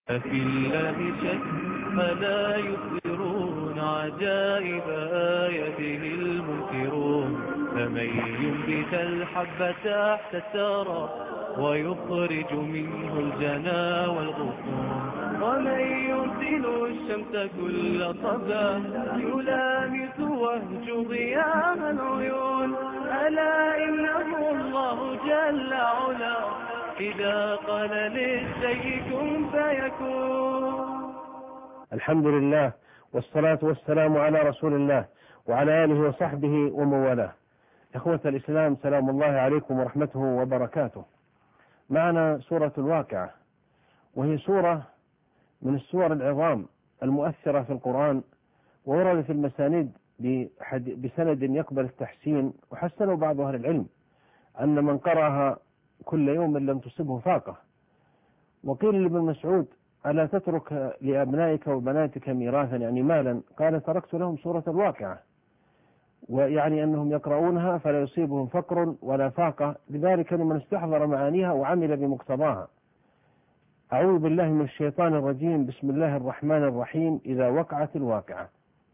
في الله شك فلا يبصرون عجائب آياته المنكرون. فمن ينبت الحب تحت الثرى ويخرج منه الجنى والغصون، ومن يرسل الشمس كل صبا يلامس وهج ضياء العيون. ألا إنه الله جل علا إذا قال للشيء كن فيكون. الحمد لله والصلاة والسلام على رسول الله وعلى آله وصحبه ومن والاه. إخوة الإسلام، سلام الله عليكم ورحمته وبركاته. معنا سورة الواقعة، وهي سورة من السور العظام المؤثرة في القرآن، وورد في المسانيد بسند يقبل التحسين، وحسنوا بعض أهل العلم أن من قرأها كل يوم لم تصبه فاقة. وقيل لابن مسعود: ألا تترك لأبنائك وبناتك ميراثا، يعني مالا؟ قال: تركت لهم سورة الواقعة، ويعني أنهم يقرؤونها فلا يصيبهم فقر ولا فاقة، لذلك لمن استحضر معانيها وعمل بمقتضاها. أعوذ بالله من الشيطان الرجيم. بسم الله الرحمن الرحيم. إذا وقعت الواقعة.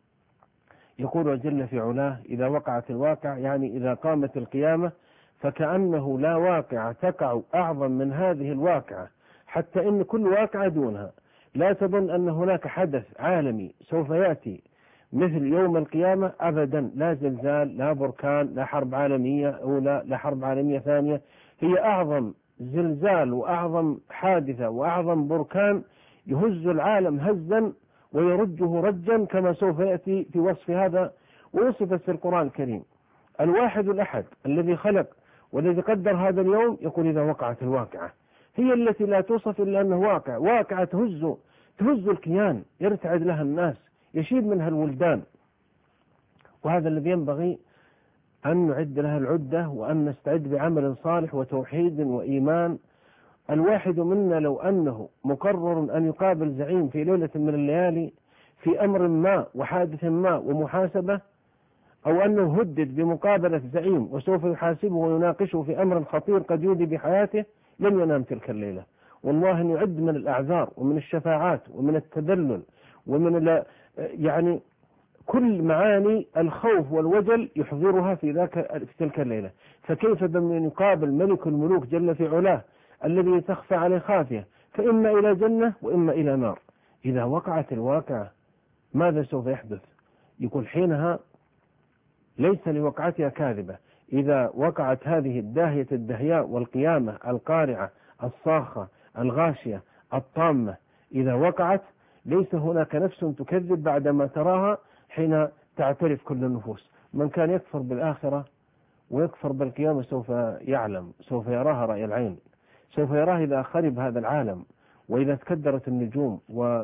يقول جل في علاه: إذا وقعت الواقعة، يعني إذا قامت القيامة، فكأنه لا واقعة تقع أعظم من هذه الواقعة، حتى إن كل واقعة دونها. لا تظن أن هناك حدث عالمي سوف يأتي مثل يوم القيامة أبدا. لا زلزال، لا بركان، لا حرب عالمية أولى، لا حرب عالمية ثانية. هي أعظم زلزال وأعظم حادثة وأعظم بركان يهز العالم هزا ويرجه رجا، كما سوف يأتي في وصف هذا، ووصفت في القرآن الكريم. الواحد الأحد الذي خلق والذي قدر هذا اليوم يقول: إذا وقعت الواقعة. هي التي لا توصف إلا أنه واقعة تهز الكيان، يرتعد لها الناس، يشيب منها الولدان. وهذا الذي ينبغي أن نعد لها العدة، وأن نستعد بعمل صالح وتوحيد وإيمان. الواحد منا لو أنه مقرر أن يقابل زعيم في ليلة من الليالي في أمر ما وحادث ما ومحاسبة، أو أنه هدد بمقابلة زعيم وسوف يحاسبه ويناقشه في أمر خطير قد يودي بحياته، لن ينام تلك الليلة. والله أن يعد من الأعذار ومن الشفاعات ومن التذلل ومن يعني كل معاني الخوف والوجل يحضرها في تلك الليلة. فكيف بمن يقابل ملك الملوك جل في علاه الذي تخفى عليه خافية، فإما إلى جنة وإما إلى نار. إذا وقعت الواقعة ماذا سوف يحدث؟ يقول: حينها ليس لوقعتها كاذبة. إذا وقعت هذه الداهية الدهياء والقيامة القارعة الصاخة الغاشية الطامة، إذا وقعت ليس هناك نفس تكذب بعدما تراها، حين تعترف كل النفوس. من كان يكفر بالآخرة ويكفر بالقيامة سوف يعلم، سوف يراها رأي العين، سوف يراها إذا خرب هذا العالم، وإذا تكدرت النجوم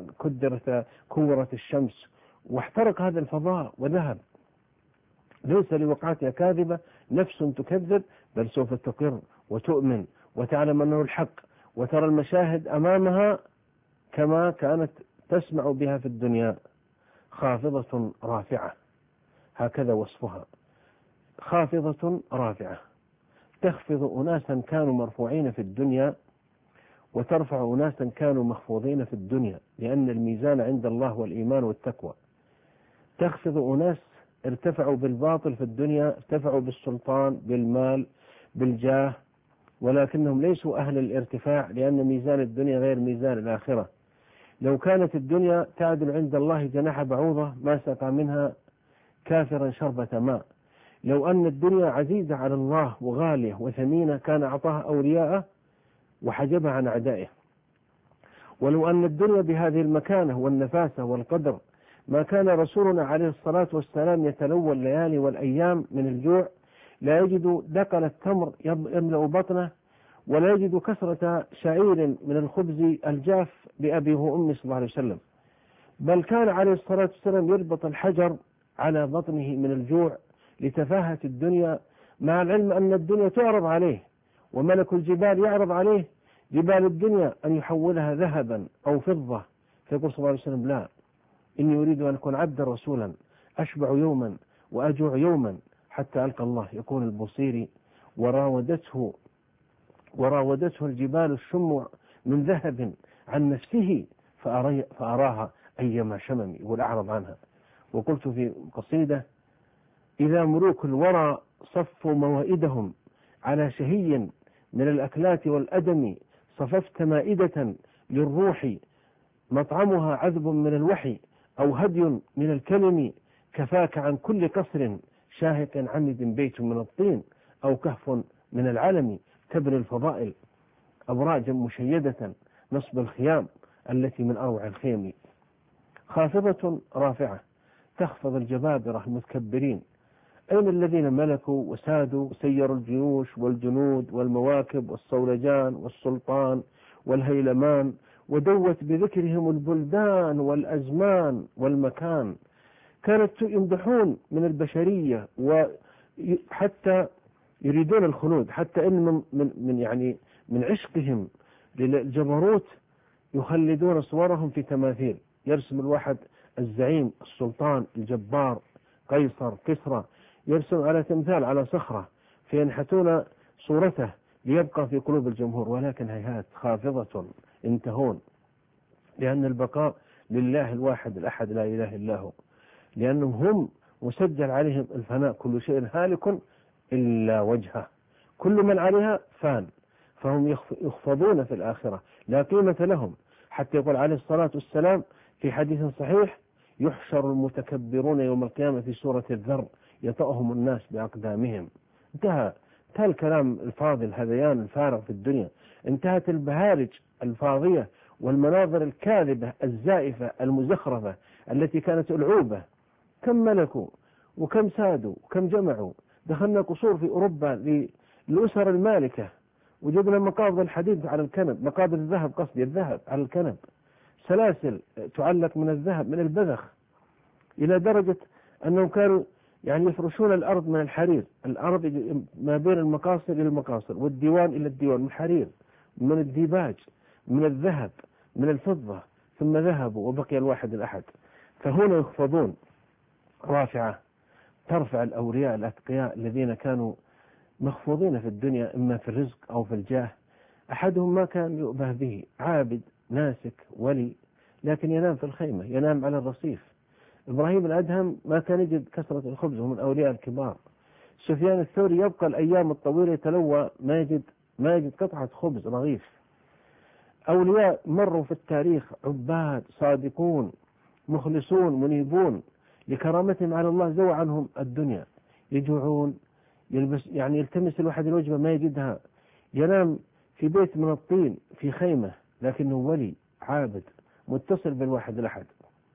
كورت الشمس واحترق هذا الفضاء وذهب. ليس لوقعتها كاذبة نفس تكذب، بل سوف تقر وتؤمن وتعلم أنه الحق، وترى المشاهد أمامها كما كانت تسمع بها في الدنيا. خافضة رافعة، هكذا وصفها: خافضة رافعة، تخفض أناسا كانوا مرفوعين في الدنيا وترفع أناسا كانوا مخفوضين في الدنيا، لأن الميزان عند الله والإيمان والتقوى. تخفض أناس ارتفعوا بالباطل في الدنيا، ارتفعوا بالسلطان، بالمال، بالجاه، ولكنهم ليسوا أهل الارتفاع، لأن ميزان الدنيا غير ميزان الآخرة. لو كانت الدنيا تعدل عند الله جناح بعوضة ما سقى منها كافرا شربة ماء. لو أن الدنيا عزيزة على الله وغالية وثمينة كان أعطاها أولياءه وحجبها عن أعدائه. ولو أن الدنيا بهذه المكانة والنفاسة والقدر ما كان رسولنا عليه الصلاة والسلام يتلوى الليالي والأيام من الجوع، لا يجد دقل التمر يملأ بطنه، ولا يجد كسرة شعير من الخبز الجاف لأبيه وأمه صلى الله عليه وسلم. بل كان عليه الصلاة والسلام يربط الحجر على بطنه من الجوع لتفاهة الدنيا، مع العلم أن الدنيا تعرض عليه، وملك الجبال يعرض عليه جبال الدنيا أن يحولها ذهبا أو فضة، فيقول صلى الله عليه وسلم: لا، إني أريد أن أكون عبدا رسولا، أشبع يوما وأجوع يوما حتى ألقى الله. يقول البوصيري: وراودته الجبال الشم من ذهب عن نفسه فأراها أيما شمم، يقول أعرض عنها. وقلت في قصيدة: إذا ملوك الورى صفوا موائدهم على شهي من الأكلات والأدم، صففت مائدة للروح مطعمها عذب من الوحي، أو هدي من الكلم، كفاك عن كل قصر شاهق عمد بيت من الطين، أو كهف من العلم، تبني الفضائل أبراجا مشيدة نصب الخيام التي من أروع الخيم، خافضة رافعة تخفض الجبابرة المتكبرين. أين الذين ملكوا وسادوا سيروا الجيوش والجنود والمواكب والصولجان والسلطان والهيلمان، ودوت بذكرهم البلدان والأزمان والمكان. كانت يمدحون من البشرية وحتى يريدون الخلود، حتى إن من عشقهم للجبروت يخلدون صورهم في تماثيل. يرسم الواحد الزعيم السلطان الجبار قيصر كسرى، يرسم على تمثال على صخرة فينحتون صورته ليبقى في قلوب الجمهور، ولكن هيهات خافضة انتهون، لأن البقاء لله الواحد الأحد لا إله إلا هو، لأنهم هم مسجل عليهم الفناء، كل شيء هالك إلا وجهه، كل من عليها فان، فهم يخفضون في الآخرة لا قيمة لهم. حتى يقول عليه الصلاة والسلام في حديث صحيح: يحشر المتكبرون يوم القيامة في سورة الذر يطأهم الناس بأقدامهم. انتهى الكلام الفاضل الهذيان الفارغ في الدنيا، انتهت البهارج الفاضية والمناظر الكاذبة الزائفة المزخرفة التي كانت ألعوبة. كم ملكوا وكم سادوا وكم جمعوا. دخلنا قصور في أوروبا للأسر المالكة، وجدنا مقابض الحديد على الكنب، مقابض الذهب قصدي الذهب على الكنب، سلاسل تعلق من الذهب من البذخ، إلى درجة أنهم كانوا يفرشون الأرض من الحرير، الأرض ما بين المقاصر إلى المقاصر والديوان إلى الديوان من الحرير، من الديباج، من الذهب، من الفضة، ثم ذهبوا وبقي الواحد الأحد. فهنا يخفضون رافعة ترفع الأولياء الأتقياء الذين كانوا مخفوضين في الدنيا، إما في الرزق أو في الجاه. أحدهم ما كان يؤبه به، عابد ناسك ولي، لكن ينام في الخيمة، ينام على الرصيف. إبراهيم الأدهم ما كان يجد كثرة الخبز، هم من أولياء الكبار. سفيان الثوري يبقى الأيام الطويلة يتلوى ما يجد قطعة خبز رغيف. أولياء مروا في التاريخ عباد صادقون مخلصون منيبون، لكرامتهم على الله زوى عنهم الدنيا، يجوعون، يلتمس الواحد الوجبة ما يجدها، ينام في بيت من الطين في خيمة، لكنه ولي عابد متصل بالواحد الأحد.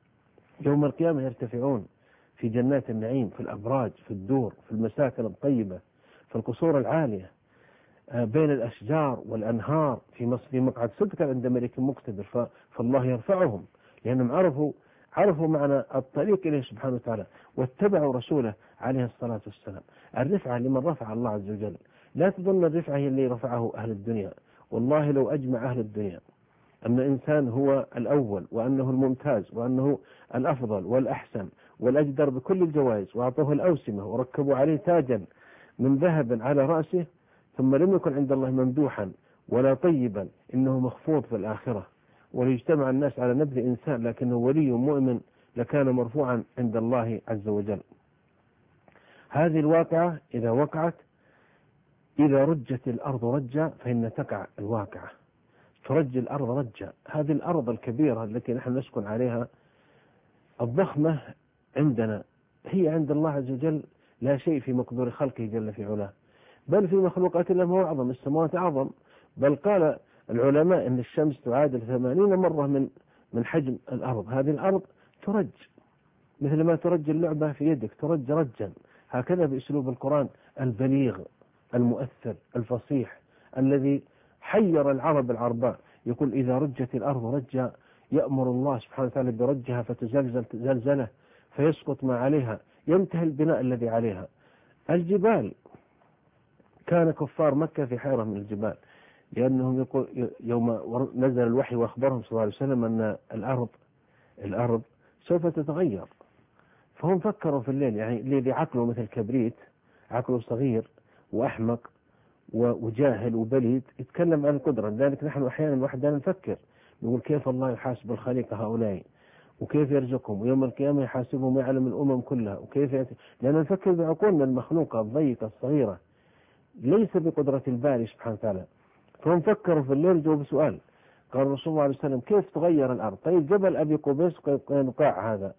يوم القيامة يرتفعون في جنات النعيم، في الأبراج، في الدور، في المساكن الطيبة، في القصور العالية، بين الأشجار والأنهار، في مقعد صدق عند ملك مقتدر. فالله يرفعهم لأنهم عرفوا معنى الطريق إليه سبحانه وتعالى، واتبعوا رسوله عليه الصلاة والسلام. الرفعة لمن رفع الله عز وجل. لا تظن الرفعة هي اللي رفعه أهل الدنيا، والله لو أجمع أهل الدنيا أن الإنسان هو الأول، وأنه الممتاز، وأنه الأفضل والأحسن والأجدر بكل الجوائز، وأعطوه الأوسمة وركبوا عليه تاجا من ذهب على رأسه، ثم لم يكن عند الله ممدوحا ولا طيبا، إنه مخفوض في الآخرة. وليجتمع الناس على نبذ إنسان لكنه ولي مؤمن لكان مرفوعا عند الله عز وجل. هذه الواقعة إذا وقعت، إذا رجت الأرض رجا فإن تقع الواقعة، ترج الأرض رجا. هذه الأرض الكبيرة التي نحن نسكن عليها الضخمة عندنا، هي عند الله عز وجل لا شيء في مقدور خلقه جل في علاه، بل في مخلوقات الله هو أعظم، السماوات أعظم. بل قال العلماء أن الشمس تعادل 80 مرة من حجم الأرض. هذه الأرض ترج مثل ما ترج اللعبة في يدك، ترج رجا. هكذا بأسلوب القرآن البليغ المؤثر الفصيح الذي حير العرب العرباء. يقول إذا رجت الأرض رجا، يأمر الله سبحانه وتعالى برجها فتزلزل زلزلة فيسقط ما عليها، ينتهي البناء الذي عليها. الجبال، كان كفار مكة في حيرة من الجبال، لأنهم يقول يوم نزل الوحي وأخبرهم صلى الله عليه وسلم أن الأرض سوف تتغير، فهم فكروا في الليل، الذي عقله مثل كبريت، عقله صغير وأحمق وجاهل وبليد يتكلم عن القدرة. لذلك نحن أحيانا وحدنا نفكر نقول كيف الله يحاسب الخليقة هؤلاء، وكيف يرزقهم، ويوم القيامة يحاسبهم ويعلم الأمم كلها، وكيف لأن نفكر بعقولنا المخلوقة الضيقة الصغيرة ليس بقدرة الباري سبحانه وتعالى. فهم فكروا في الليل جو بسؤال، قال الرسول صلى الله عليه وسلم كيف تغير الأرض؟ طيب جبل أبي قبيس قينقاع، هذا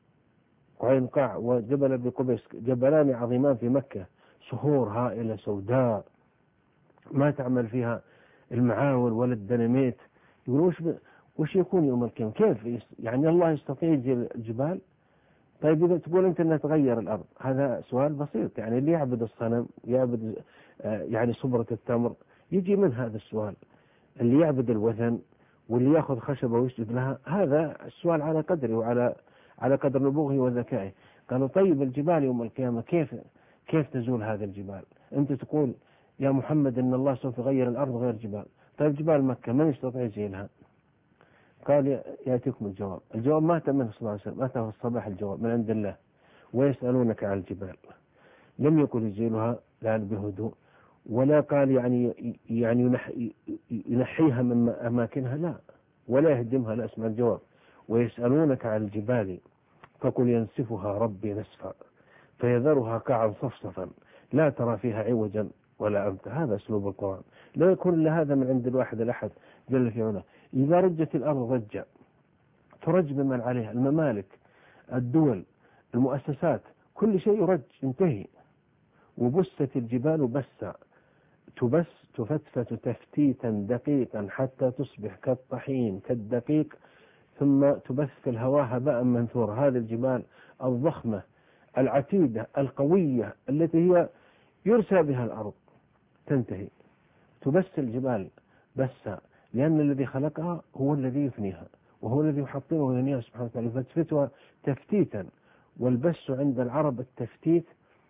قينقاع وجبل أبي قبيس جبلان عظيمان في مكة، صخور هائلة سوداء ما تعمل فيها المعاول ولا الديناميت. يقول وش يكون يوم القيامة؟ كيف يعني الله يستطيع الجبال؟ طيب إذا تقول أنت أنها تغير الأرض، هذا سؤال بسيط. يعني اللي يعبد الصنم يعبد يعني صبرة التمر يجي من هذا السؤال. اللي يعبد الوثن واللي يأخذ خشبة ويسجد لها، هذا السؤال على قدره على قدر نبوغه وذكائه. قالوا طيب الجبال يوم القيامة كيف تزول هذا الجبال؟ أنت تقول يا محمد إن الله سوف يغير الأرض غير جبال، طيب جبال مكة من يستطيع يزيلها؟ قال يأتيكم الجواب ما أتى منه صلى الله عليه وسلم، أتى في الصباح الجواب من عند الله. ويسألونك عن الجبال، لم يقل يزيلها لا بهدوء، ولا قال يعني ينحيها من أماكنها، لا، ولا يهدمها، لا. اسمع الجواب، ويسألونك عن الجبال فقل ينسفها ربي نسفا فيذرها قاعا صفصفا لا ترى فيها عوجا ولا أمتا. هذا أسلوب القرآن، لا يكون إلا هذا من عند الواحد الأحد جل في علاه. إذا رجت الأرض رجة ترج بمن عليها، الممالك، الدول، المؤسسات، كل شيء يرج ينتهي. وبست الجبال بسا تبس تفتفت تفتيتا دقيقا حتى تصبح كالطحين كالدقيق ثم تبث في الهواء هباء منثورا. هذه الجبال الضخمة العتيدة القوية التي هي يرسى بها الأرض تنتهي، تبس الجبال بسا، لأن الذي خلقها هو الذي يفنيها وهو الذي يحطمه وينيها سبحانه وتعالى، فتفتها تفتيتا. والبس عند العرب التفتيت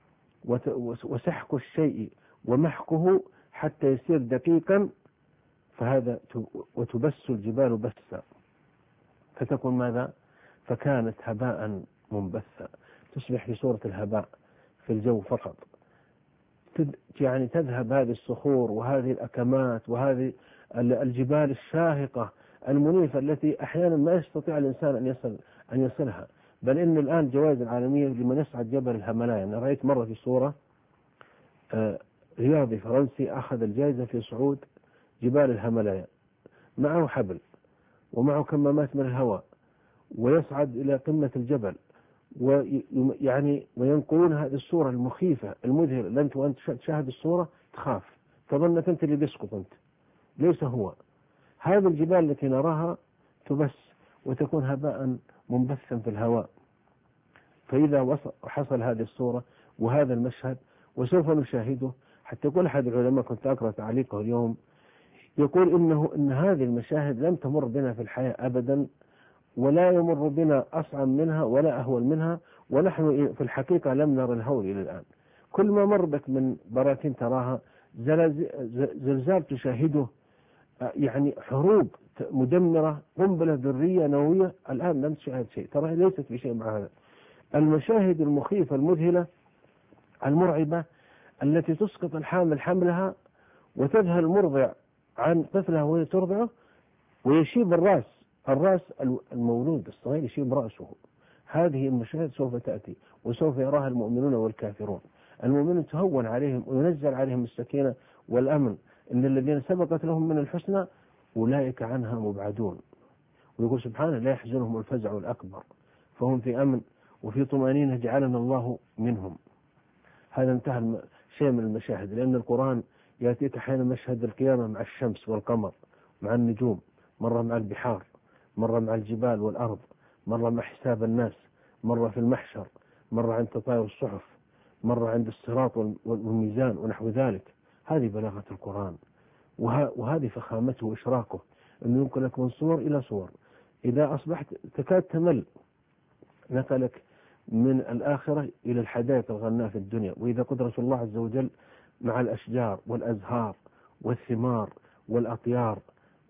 وسحق الشيء ومحكه حتى يصير دقيقا، فهذا وتبس الجبال بسا فتكون ماذا؟ فكانت هباء منبثا، تصبح في صورة الهباء في الجو فقط. يعني تذهب هذه الصخور وهذه الأكمات وهذه الجبال الشاهقة المنيفة التي أحيانا ما يستطيع الإنسان أن يصلها. بل إن الآن جوائز العالمية لمن يصعد جبل الهيمالايا. أنا رأيت مرة في صورة رياضي فرنسي أخذ الجائزة في صعود جبال الهيمالايا، معه حبل ومعه كمامات من الهواء ويصعد إلى قمة الجبل، ويعني وينقلون هذه الصورة المخيفة المذهلة. لأنت وأنت تشاهد الصورة تخاف، تظنك أنت اللي بيسقط، أنت ليس هو. هذه الجبال التي نراها تبس وتكون هباء منبثا في الهواء. فإذا حصل هذه الصورة وهذا المشهد وسوف نشاهده، حتى يقول أحد العلماء كنت أقرأ تعليقه اليوم يقول إن هذه المشاهد لم تمر بنا في الحياة أبدا، ولا يمر بنا أصعب منها ولا أهول منها، ونحن في الحقيقة لم نرى الهول إلى الآن. كل ما مر بك من براكين تراها، زلزال تشاهده، يعني حروب مدمرة، قنبلة ذرية نووية، الآن لم تشاهد شيء، ترى ليست بشيء مع هذا. المشاهد المخيفة المذهلة المرعبة التي تسقط الحامل حملها وتذهل المرضع عن طفلها وهي ترضعه ويشيب الرأس المولود الصغير يشيب رأسه. هذه المشاهد سوف تأتي وسوف يراها المؤمنون والكافرون. المؤمنون تهون عليهم وينزل عليهم السكينة والأمن، إن الذين سبقت لهم من الحسنى أولئك عنها مبعدون. ويقول سبحانه لا يحزنهم الفزع الأكبر فهم في أمن وفي طمأنينة جعلنا الله منهم. هذا انتهى شيء من المشاهد، لأن القرآن يأتيك أحيانا مشهد القيامة مع الشمس والقمر، مع النجوم، مرة مع البحار، مرة مع الجبال والأرض، مرة مع حساب الناس، مرة في المحشر، مرة عند تطاير الصحف، مرة عند الصراط والميزان ونحو ذلك. هذه بلاغة القرآن وهذه فخامته وإشراقه، أنه ينقلك من صور إلى صور. إذا أصبحت تكاد تمل نقلك من الآخرة إلى الحدائق الغناء في الدنيا. وإذا قدرة الله عز وجل مع الأشجار والأزهار والثمار والأطيار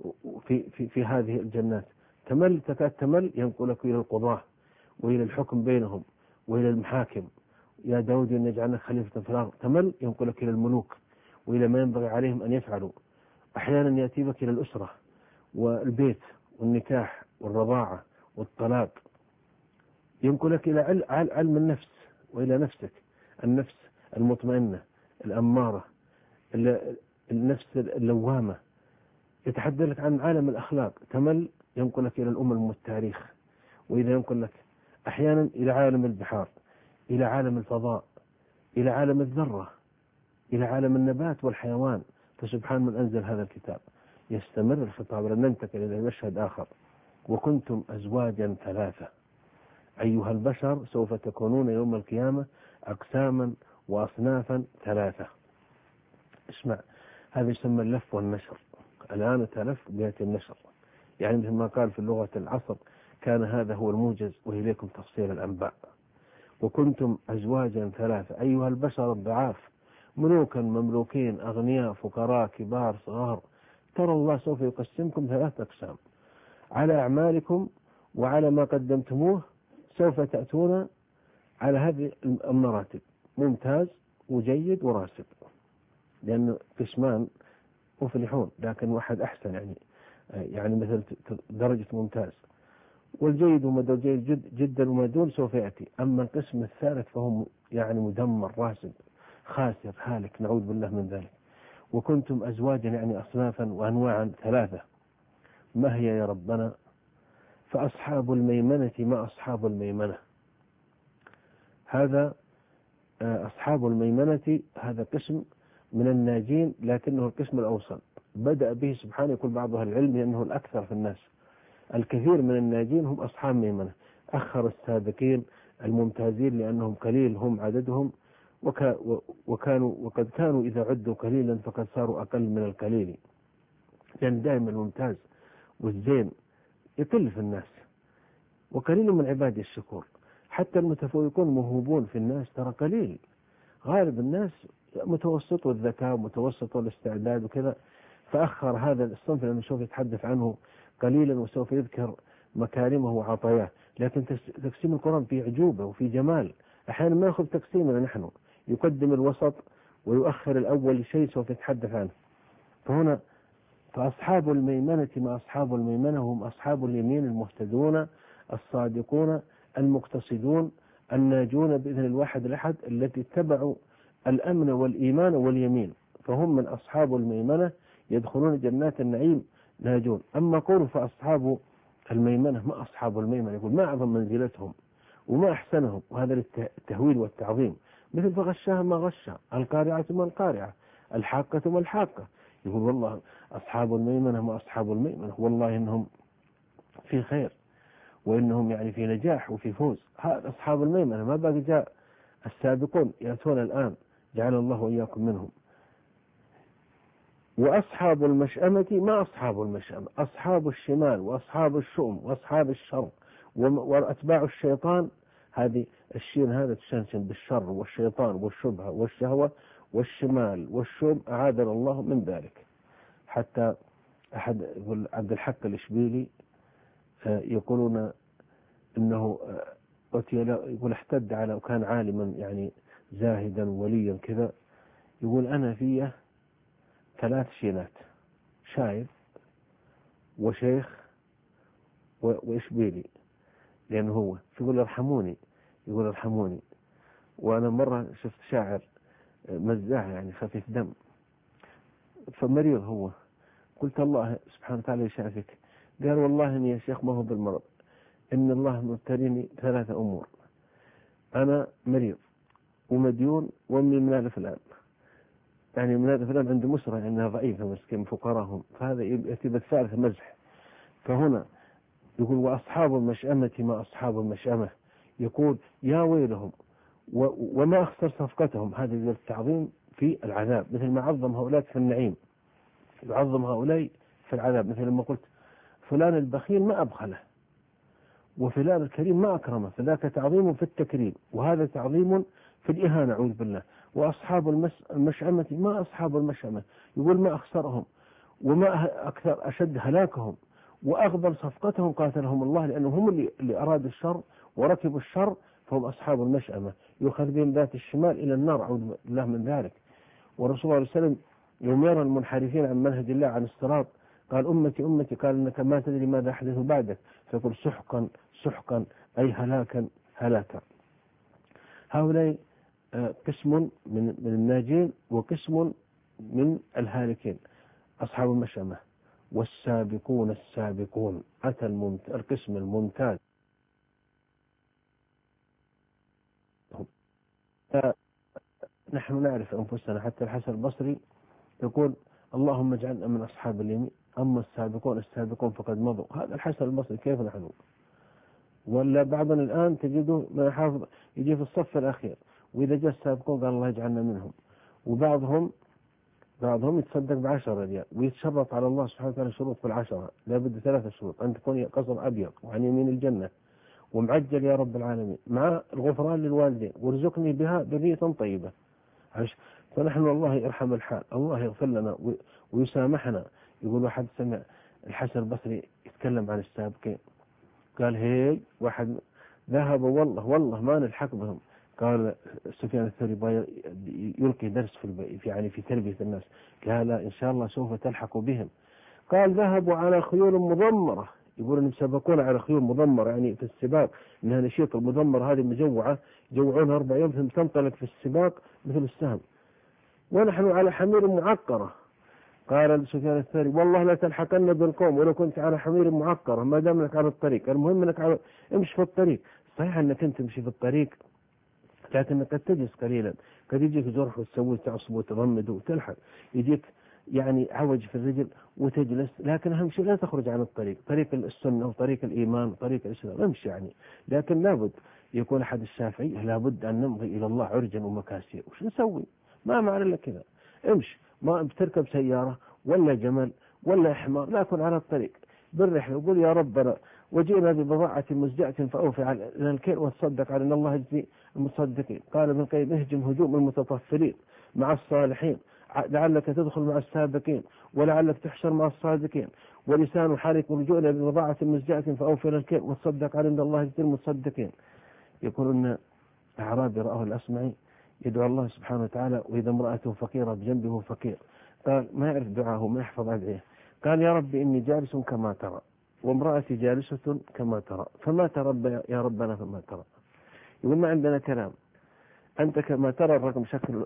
في هذه الجنات تكاد تمل، ينقلك إلى القضاة وإلى الحكم بينهم وإلى المحاكم. يا داود إن جعلنا خليفة في الأرض، تمل، ينقلك إلى الملوك وإلى ما ينبغي عليهم أن يفعلوا. أحيانا يأتي بك إلى الأسرة والبيت والنكاح والرضاعة والطلاق، ينقلك إلى علم النفس وإلى نفسك، النفس المطمئنة الأمارة، النفس اللوامة، يتحدث لك عن عالم الأخلاق، تمل ينقلك إلى الأمم والتاريخ، وإذا ينقلك أحيانا إلى عالم البحار، إلى عالم الفضاء، إلى عالم الذرة، إلى عالم النبات والحيوان. فسبحان من أنزل هذا الكتاب. يستمر الخطاب لن ننتقل إلى مشهد آخر. وكنتم أزواجا ثلاثة، أيها البشر سوف تكونون يوم القيامة أقساما وأصنافا ثلاثة. اسمع، هذا يسمى اللف والنشر. الآن تلف بيت النشر، يعني مثل ما قال في اللغة العصر كان هذا هو الموجز وإليكم تفصيل الأنباء. وكنتم أزواجا ثلاثة، أيها البشر الضعاف، ملوكا مملوكين، أغنياء فقراء كبار صغار، ترى الله سوف يقسمكم ثلاثة أقسام على أعمالكم وعلى ما قدمتموه. سوف تأتون على هذه المراتب، ممتاز وجيد وراسب، لأن قسمان مفلحون لكن واحد أحسن، يعني مثل درجة ممتاز، والجيد ومدى جدا وما دون سوف يأتي. أما القسم الثالث فهم يعني مدمر راسب خاسر هالك، نعوذ بالله من ذلك. وكنتم أزواجا يعني أصنافا وأنواعا ثلاثة، ما هي يا ربنا؟ فأصحاب الميمنة ما أصحاب الميمنة. هذا أصحاب الميمنة هذا قسم من الناجين، لكنه القسم الأوسط بدأ به سبحانه. يقول بعض أهل العلم لأنه الأكثر في الناس. الكثير من الناجين هم أصحاب ميمنة، أخر السابقين الممتازين لأنهم قليل هم عددهم، وقد كانوا إذا عدوا قليلا فقد صاروا أقل من القليل، لأن دائما الممتاز والزين يقل في الناس، وقليل من عباد الشكور. حتى المتفوقون موهوبون في الناس ترى قليل، غالب الناس متوسط الذكاء ومتوسط الاستعداد وكذا. فأخر هذا الصنف لأنه سوف يتحدث عنه قليلا وسوف يذكر مكارمه وعطاياه. لكن تقسيم القرآن فيه عجوبة وفيه جمال. أحيانا ما يأخذ تقسيمنا نحن، يقدم الوسط ويؤخر الأول شيء سوف يتحدث عنه. فهنا فأصحاب الميمنة ما أصحاب الميمنة هم أصحاب اليمين المهتدون الصادقون المقتصدون الناجون بإذن الواحد الأحد التي اتبعوا الأمن والإيمان واليمين، فهم من أصحاب الميمنة يدخلون جنات النعيم ناجون. أما قول فأصحاب الميمنة ما أصحاب الميمنة، يقول ما أعظم منزلتهم وما أحسنهم، وهذا التهويل والتعظيم. مثل فغشاها ما غشا، القارعة ما القارعة، الحاقة ما الحاقة. يقول والله أصحاب الميمنة ما أصحاب الميمنة، والله إنهم في خير وإنهم يعني في نجاح وفي فوز. هذا أصحاب الميمنة، ما باقي جاء السابقون يأتون الآن، جعل الله وإياكم منهم. وأصحاب المشأمة ما أصحاب المشأمة، أصحاب الشمال وأصحاب الشؤم وأصحاب الشر وأتباع الشيطان. هذه الشين هذا تشنشن بالشر والشيطان والشبهة والشهوة والشمال والشؤم، أعاذنا الله من ذلك. حتى أحد يقول عبد الحق الإشبيلي يقولون إنه يقول احتد على، وكان عالما يعني زاهدا وليا كذا، يقول أنا فيه 3 شينات، شايب وشيخ وإشبيلي، لأنه هو يقول ارحموني، يقول ارحموني. وأنا مرة شفت شاعر مزاح يعني خفيف دم فمريض هو، قلت الله سبحانه وتعالى يشافيك. قال والله إني يا شيخ ما هو بالمرض، إن الله مبتليني 3 أمور، أنا مريض ومديون وأمي منادف الآن، يعني منادف الآن عنده مسرة لأنها ضعيفة مسكين فقراهم، فهذا يأتي بالثالث مزح. فهنا يقول وأصحاب المشأمة ما أصحاب المشأمة، يقول يا ويلهم وما أخسر صفقتهم. هذا التعظيم في العذاب، مثل ما عظم هؤلاء في النعيم يعظم هؤلاء في العذاب. مثل ما قلت فلان البخيل ما أبخله، وفلان الكريم ما أكرمه، فذاك تعظيم في التكريم، وهذا تعظيم في الإهانة أعوذ بالله. وأصحاب المشأمة ما أصحاب المشأمة، يقول ما أخسرهم وما أكثر أشد هلاكهم وأغبر صفقتهم قاتلهم الله، لأنهم هم اللي أرادوا الشر وركبوا الشر، فهم أصحاب المشأمة، يؤخذ بهم ذات الشمال إلى النار أعوذ بالله من ذلك. والرسول صلى الله عليه وسلم يوم يرى المنحرفين عن منهج الله عن الصراط قال أمتي أمتي، قال إنك ما تدري ماذا أحدث بعدك، فيقول سحقا سحقا أي هلاكا هلاكا. هؤلاء قسم من الناجين وقسم من الهالكين، أصحاب المشأمة والسابقون السابقون. أتى القسم الممتاز. نحن نعرف أنفسنا، حتى الحسن البصري يقول اللهم اجعلنا من أصحاب اليمين، أما السابقون السابقون فقد مضوا. هذا الحسن البصري، كيف نحن؟ ولا بعضنا الآن تجده ما يحافظ يجي في الصف الأخير، وإذا جاء السابقون قال الله يجعلنا منهم. وبعضهم يتصدق ب10 ريال ويتشرط على الله سبحانه وتعالى شروط في 10، لابد 3 شروط: أن تكون قصر أبيض وعن يمين الجنة ومعجل يا رب العالمين، مع الغفران للوالدين، وارزقني بها ذرية طيبة. فنحن الله يرحم الحال، الله يغفر لنا ويسامحنا. يقول واحد سمع الحسن البصري يتكلم عن السابقين، قال هي واحد ذهب والله ما نلحق بهم. قال سفيان الثوري يلقي درس في تربية الناس، قال لا إن شاء الله سوف تلحق بهم. قال ذهبوا على خيول مضمرة، يقول انهم سبقونا على خيول مضمرة، يعني في السباق انها نشيط المضمرة هذه مجوعة، يجوعونها 4 يوم ثم تنطلق في السباق مثل السهم، ونحن على حمير معقرة. قال سفيان الثوري والله لا تلحقن بالقوم ولو كنت على حمير معقرة، ما دام انك على الطريق، المهم انك امشي في الطريق. صحيح انك انت تمشي في الطريق، لكنك قد تجلس قليلا، قد يجيك جرح وتسوي تعصب وتضمد وتلحق، يجيك يعني عوج في الرجل وتجلس، لكن أهم شيء لا تخرج عن الطريق، طريق السنة وطريق الإيمان وطريق الإسلام، امشي يعني. لكن لابد يكون أحد الشافعي لابد أن نمضي إلى الله عرجا ومكاسيا. وش نسوي؟ ما معنى إلا كذا، امشي، ما بتركب سيارة ولا جمل ولا حمار، لكن على الطريق بالرحلة وقول يا ربنا وجئنا ببضاعة مزجاة فأوفي على الكيل وتصدق على أن الله يجزي المصدقين. قال ابن القيم اهجم هجوم المتطفلين مع الصالحين لعلك تدخل مع السابقين ولعلك تحشر مع الصادقين، ولسان حالك رجوعنا ببضاعة مزجاة فأوفي الكيل وتصدق على أن الله يجزي المصدقين. يقول أن أعرابي رآه الأصمعي يدعو الله سبحانه وتعالى وإذا امرأته فقيرة بجنبه فقير، قال ما يعرف دعاه ما يحفظ أدعيه، قال يا ربي إني جالس كما ترى وامرأتي جالسة كما ترى، فما ترى يا ربنا فما ترى. يقول ما عندنا كلام، أنت كما ترى الرقم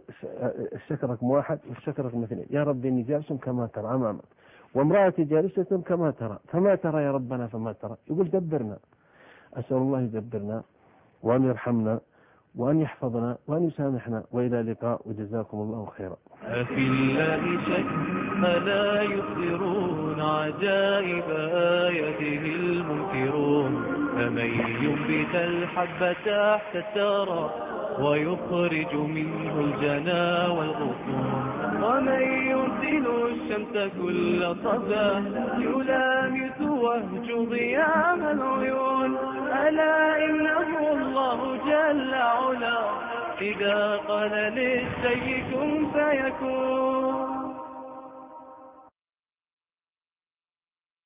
الشكل رقم 1 والشكل رقم 2، يا ربي إني جالس كما ترى أمامك وامرأتي جالسة كما ترى، فما ترى يا ربنا فما ترى. يقول دبرنا. أسأل الله يدبرنا وأن يرحمنا وأن يحفظنا وأن يسامحنا، وإلى لقاء وجزاكم الله خيرا. أفي الله شك فلا يخبرون عجائب آياته المنكرون، فمن ينبت الحب تحت الثرى ويخرج منه الجنا والغصون، ومن يرسل الشمس كل صباح يلامس وهج ضياء العيون، ألا إنه الله جل علا إذا قال للشيء كن فيكون.